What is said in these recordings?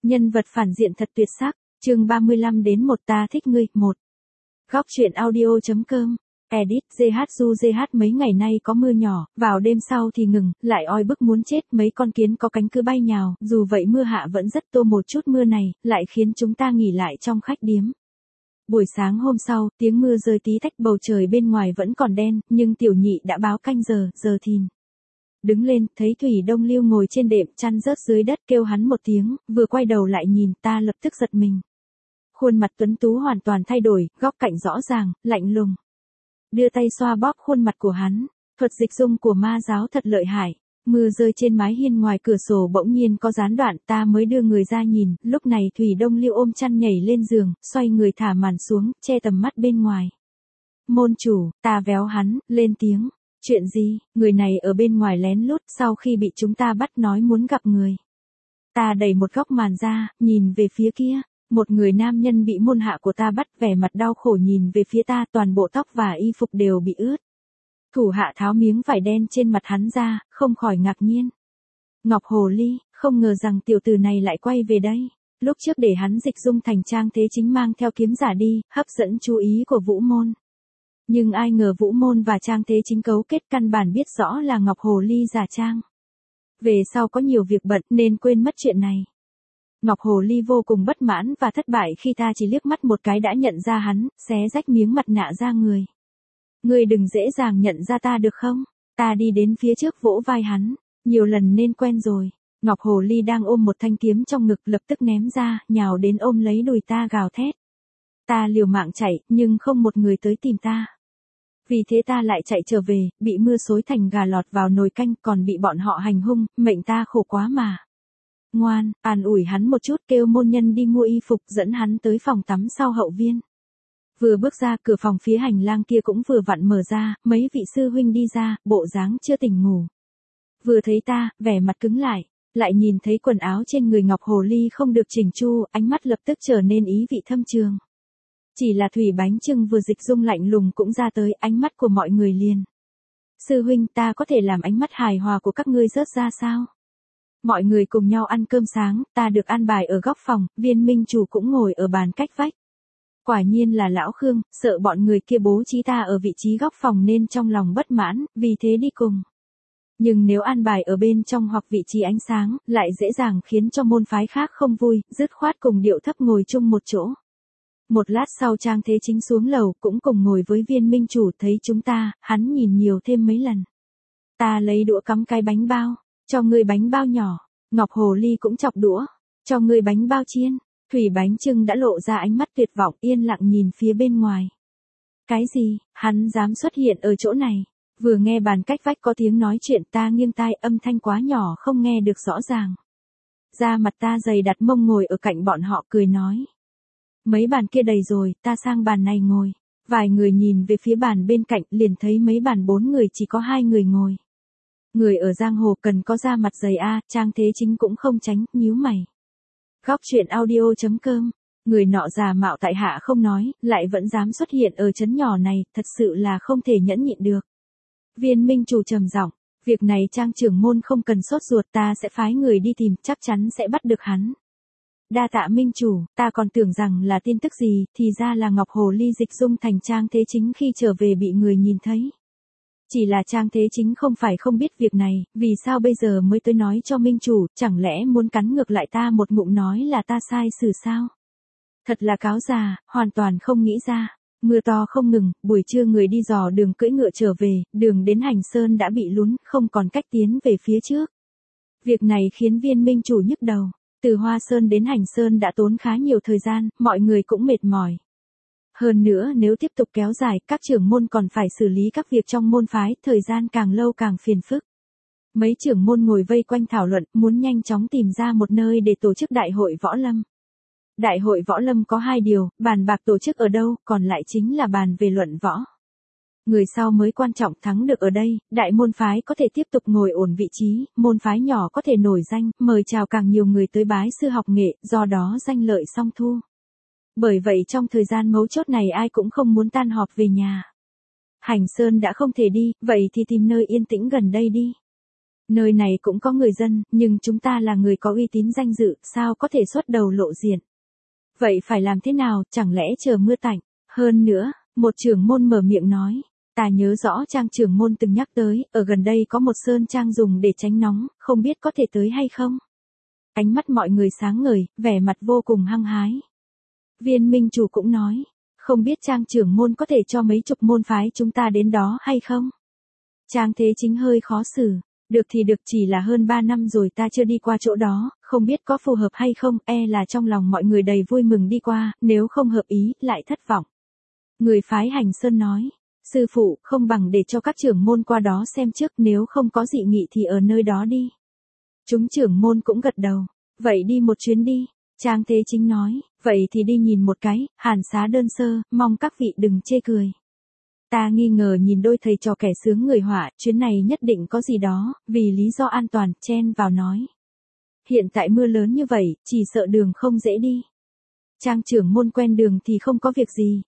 Nhân vật phản diện thật tuyệt sắc, chương 35 đến 1 ta thích ngươi, 1. Góc truyện audio.com. Edit, GH mấy ngày nay có mưa nhỏ, vào đêm sau thì ngừng, lại oi bức muốn chết, mấy con kiến có cánh cứ bay nhào, dù vậy mưa hạ vẫn rất tô, một chút mưa này, lại khiến chúng ta nghỉ lại trong khách điếm. Buổi sáng hôm sau, tiếng mưa rơi tí tách, bầu trời bên ngoài vẫn còn đen, nhưng tiểu nhị đã báo canh giờ thìn. Đứng lên, thấy Thủy Đông Lưu ngồi trên đệm chăn rớt dưới đất, kêu hắn một tiếng, vừa quay đầu lại nhìn, ta lập tức giật mình. Khuôn mặt tuấn tú hoàn toàn thay đổi, góc cạnh rõ ràng, lạnh lùng. Đưa tay xoa bóp khuôn mặt của hắn, thuật dịch dung của ma giáo thật lợi hại. Mưa rơi trên mái hiên ngoài cửa sổ bỗng nhiên có gián đoạn, ta mới đưa người ra nhìn, lúc này Thủy Đông Lưu ôm chăn nhảy lên giường, xoay người thả màn xuống, che tầm mắt bên ngoài. Môn chủ, ta véo hắn, lên tiếng. Chuyện gì, người này ở bên ngoài lén lút, sau khi bị chúng ta bắt nói muốn gặp người. Ta đẩy một góc màn ra, nhìn về phía kia, một người nam nhân bị môn hạ của ta bắt, vẻ mặt đau khổ nhìn về phía ta, toàn bộ tóc và y phục đều bị ướt. Thủ hạ tháo miếng vải đen trên mặt hắn ra, không khỏi ngạc nhiên. Ngọc Hồ Ly, không ngờ rằng tiểu tử này lại quay về đây. Lúc trước để hắn dịch dung thành Trang Thế Chính mang theo kiếm giả đi, hấp dẫn chú ý của Vũ Môn. Nhưng ai ngờ Vũ Môn và Trang Thế Chính cấu kết, căn bản biết rõ là Ngọc Hồ Ly giả trang. Về sau có nhiều việc bận nên quên mất chuyện này. Ngọc Hồ Ly vô cùng bất mãn và thất bại khi ta chỉ liếc mắt một cái đã nhận ra hắn, xé rách miếng mặt nạ ra người. Ngươi đừng dễ dàng nhận ra ta được không? Ta đi đến phía trước vỗ vai hắn, nhiều lần nên quen rồi. Ngọc Hồ Ly đang ôm một thanh kiếm trong ngực lập tức ném ra, nhào đến ôm lấy đùi ta gào thét. Ta liều mạng chạy, nhưng không một người tới tìm ta. Vì thế ta lại chạy trở về, bị mưa xối thành gà lọt vào nồi canh, còn bị bọn họ hành hung, mệnh ta khổ quá mà. Ngoan, an ủi hắn một chút, kêu môn nhân đi mua y phục, dẫn hắn tới phòng tắm sau hậu viên. Vừa bước ra, cửa phòng phía hành lang kia cũng vừa vặn mở ra, mấy vị sư huynh đi ra, bộ dáng chưa tỉnh ngủ. Vừa thấy ta, vẻ mặt cứng lại nhìn thấy quần áo trên người Ngọc Hồ Ly không được chỉnh chu, ánh mắt lập tức trở nên ý vị thâm trường. Chỉ là Thủy Bánh Chưng vừa dịch dung lạnh lùng cũng ra tới, ánh mắt của mọi người liền. Sư huynh, ta có thể làm ánh mắt hài hòa của các ngươi rớt ra sao? Mọi người cùng nhau ăn cơm sáng, ta được an bài ở góc phòng, Viên Minh chủ cũng ngồi ở bàn cách vách. Quả nhiên là lão Khương, sợ bọn người kia bố trí ta ở vị trí góc phòng nên trong lòng bất mãn, vì thế đi cùng. Nhưng nếu an bài ở bên trong hoặc vị trí ánh sáng, lại dễ dàng khiến cho môn phái khác không vui, dứt khoát cùng điệu thấp ngồi chung một chỗ. Một lát sau Trang Thế Chính xuống lầu, cũng cùng ngồi với Viên Minh chủ, thấy chúng ta, hắn nhìn nhiều thêm mấy lần. Ta lấy đũa cắm cái bánh bao, cho ngươi bánh bao nhỏ. Ngọc Hồ Ly cũng chọc đũa, cho ngươi bánh bao chiên. Thủy Bánh Chưng đã lộ ra ánh mắt tuyệt vọng, yên lặng nhìn phía bên ngoài. Cái gì, hắn dám xuất hiện ở chỗ này? Vừa nghe bàn cách vách có tiếng nói chuyện, ta nghiêng tai, âm thanh quá nhỏ không nghe được rõ ràng. Da mặt ta dày, đặt mông ngồi ở cạnh bọn họ, cười nói. Mấy bàn kia đầy rồi, ta sang bàn này ngồi. Vài người nhìn về phía bàn bên cạnh, liền thấy mấy bàn 4 người chỉ có 2 người ngồi. Người ở giang hồ cần có da mặt dày a, Trang Thế Chính cũng không tránh, nhíu mày. Góc truyện audio.com. Người nọ giả mạo tại hạ không nói, lại vẫn dám xuất hiện ở trấn nhỏ này, thật sự là không thể nhẫn nhịn được. Viên Minh chủ trầm giọng, việc này Trang trưởng môn không cần sốt ruột, ta sẽ phái người đi tìm, chắc chắn sẽ bắt được hắn. Đa tạ Minh chủ, ta còn tưởng rằng là tin tức gì, thì ra là Ngọc Hồ Ly dịch dung thành Trang Thế Chính khi trở về bị người nhìn thấy. Chỉ là Trang Thế Chính không phải không biết việc này, vì sao bây giờ mới tới nói cho Minh chủ, chẳng lẽ muốn cắn ngược lại ta một ngụm nói là ta sai xử sao? Thật là cáo già, hoàn toàn không nghĩ ra. Mưa to không ngừng, buổi trưa người đi dò đường cưỡi ngựa trở về, đường đến Hành Sơn đã bị lún, không còn cách tiến về phía trước. Việc này khiến Viên Minh chủ nhức đầu. Từ Hoa Sơn đến Hành Sơn đã tốn khá nhiều thời gian, mọi người cũng mệt mỏi. Hơn nữa nếu tiếp tục kéo dài, các trưởng môn còn phải xử lý các việc trong môn phái, thời gian càng lâu càng phiền phức. Mấy trưởng môn ngồi vây quanh thảo luận, muốn nhanh chóng tìm ra một nơi để tổ chức đại hội võ lâm. Đại hội võ lâm có 2 điều, bàn bạc tổ chức ở đâu, còn lại chính là bàn về luận võ. Người sau mới quan trọng, thắng được ở đây, đại môn phái có thể tiếp tục ngồi ổn vị trí, môn phái nhỏ có thể nổi danh, mời chào càng nhiều người tới bái sư học nghệ, do đó danh lợi song thu. Bởi vậy trong thời gian mấu chốt này ai cũng không muốn tan họp về nhà. Hành Sơn đã không thể đi, vậy thì tìm nơi yên tĩnh gần đây đi. Nơi này cũng có người dân, nhưng chúng ta là người có uy tín danh dự, sao có thể xuất đầu lộ diện. Vậy phải làm thế nào, chẳng lẽ chờ mưa tạnh? Hơn nữa, một trưởng môn mở miệng nói. Ta nhớ rõ Trang trưởng môn từng nhắc tới, ở gần đây có một sơn trang dùng để tránh nóng, không biết có thể tới hay không? Ánh mắt mọi người sáng ngời, vẻ mặt vô cùng hăng hái. Viên minh chủ cũng nói, không biết Trang trưởng môn có thể cho mấy chục môn phái chúng ta đến đó hay không? Trang Thế Chính hơi khó xử. Được thì được, chỉ là hơn 3 năm rồi ta chưa đi qua chỗ đó, không biết có phù hợp hay không, là trong lòng mọi người đầy vui mừng đi qua, nếu không hợp ý, lại thất vọng. Người phái Hành Sơn nói, sư phụ, không bằng để cho các trưởng môn qua đó xem trước, nếu không có dị nghị thì ở nơi đó đi. Chúng trưởng môn cũng gật đầu, vậy đi một chuyến đi. Trang Thế Chính nói, vậy thì đi nhìn một cái, hàn xá đơn sơ, mong các vị đừng chê cười. Ta nghi ngờ nhìn đôi thầy trò kẻ sướng người họa, chuyến này nhất định có gì đó, vì lý do an toàn, chen vào nói. Hiện tại mưa lớn như vậy, chỉ sợ đường không dễ đi. Trang trưởng môn quen đường thì không có việc gì,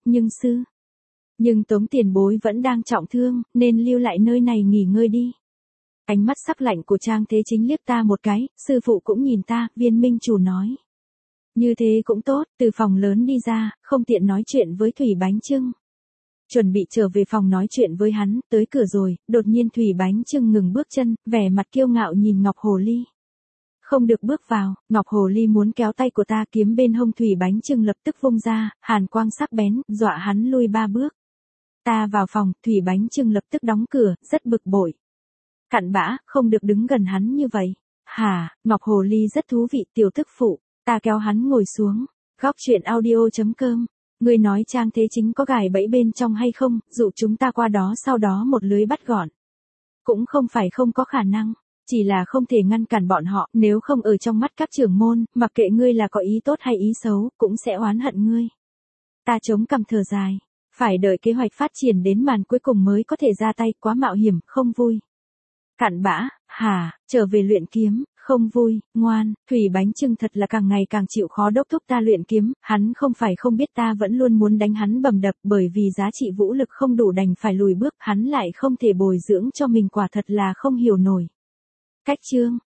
nhưng Tống tiền bối vẫn đang trọng thương, nên lưu lại nơi này nghỉ ngơi đi. Ánh mắt sắc lạnh của Trang Thế Chính liếc ta một cái, sư phụ cũng nhìn ta, viên minh chủ nói. Như thế cũng tốt, từ phòng lớn đi ra, không tiện nói chuyện với Thủy Bánh Chưng. Chuẩn bị trở về phòng nói chuyện với hắn, tới cửa rồi, đột nhiên Thủy Bánh Chưng ngừng bước chân, vẻ mặt kiêu ngạo nhìn Ngọc Hồ Ly. Không được bước vào, Ngọc Hồ Ly muốn kéo tay của ta, kiếm bên hông Thủy Bánh Chưng lập tức vung ra, hàn quang sắc bén, dọa hắn lui 3 bước. Ta vào phòng, Thủy Bánh Chưng lập tức đóng cửa, rất bực bội. Cặn bã, không được đứng gần hắn như vậy. Hả, Ngọc Hồ Ly rất thú vị, tiểu thức phụ. Ta kéo hắn ngồi xuống. Góc chuyện audio.com. Ngươi nói Trang Thế Chính có gài bẫy bên trong hay không, dụ chúng ta qua đó sau đó một lưới bắt gọn. Cũng không phải không có khả năng, chỉ là không thể ngăn cản bọn họ, nếu không ở trong mắt các trưởng môn, mặc kệ ngươi là có ý tốt hay ý xấu, cũng sẽ oán hận ngươi. Ta chống cằm thở dài, phải đợi kế hoạch phát triển đến màn cuối cùng mới có thể ra tay, quá mạo hiểm, không vui. Cặn bã, trở về luyện kiếm, không vui, ngoan, Thủy Bánh Chưng thật là càng ngày càng chịu khó đốc thúc ta luyện kiếm, hắn không phải không biết ta vẫn luôn muốn đánh hắn bầm đập, bởi vì giá trị vũ lực không đủ đành phải lùi bước, hắn lại không thể bồi dưỡng cho mình, quả thật là không hiểu nổi. Cách chương